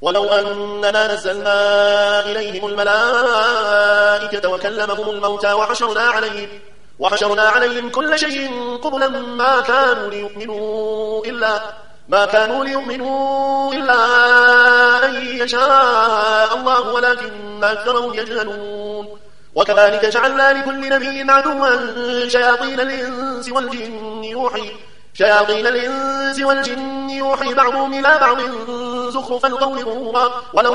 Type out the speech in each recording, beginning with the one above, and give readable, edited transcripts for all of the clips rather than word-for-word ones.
ولو أننا نزلنا إليهم الملائكة وكلمهم الموتى وحشرنا عليهم كل شيء قبلا ما كانوا ليؤمنوا إلا أن يشاء الله ولكن أكثرهم يجهلون. وكذلك جعلنا لكل نبي عدوا شياطين الإنس والجن يوحي بعضهم إلى بعض زخرف القول غرورا ولو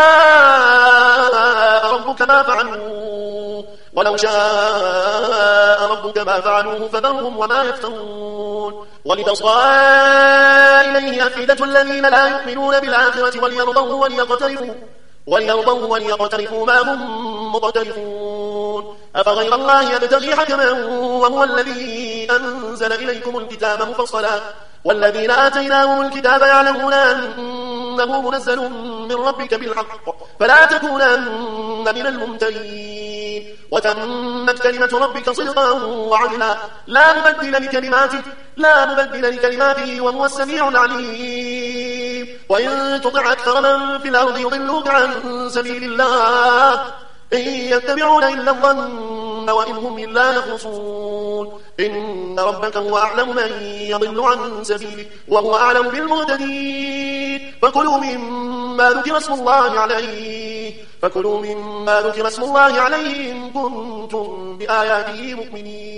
شاء ربك ما فعلوه فذرهم وما يفترون. ولتصغى إليه أفئدة الذين لا يؤمنون بالآخرة وليرضوا وليقترفوا ما هم مقترفون. أفغير الله يبتغي حكما وهو الذي أنزل إليكم الكتاب مفصلا والذين آتيناهم الكتاب يعلمون أنه منزل من ربك بالحق فلا تكونن من الممترين. وتمت كلمة ربك صدقا وعدلا لا مبدل لكلماته وهو السميع العليم. وإن تطع أكثر من في الأرض يضلوك عن سبيل الله إن يتبعون إلا الظن وإن هم إلا يخرصون. إن ربك هو أعلم من يضل عن سبيله وهو أعلم بالمهتدين. فكلوا مما ذكر اسم الله عليه إن كنتم بآياته مؤمنين.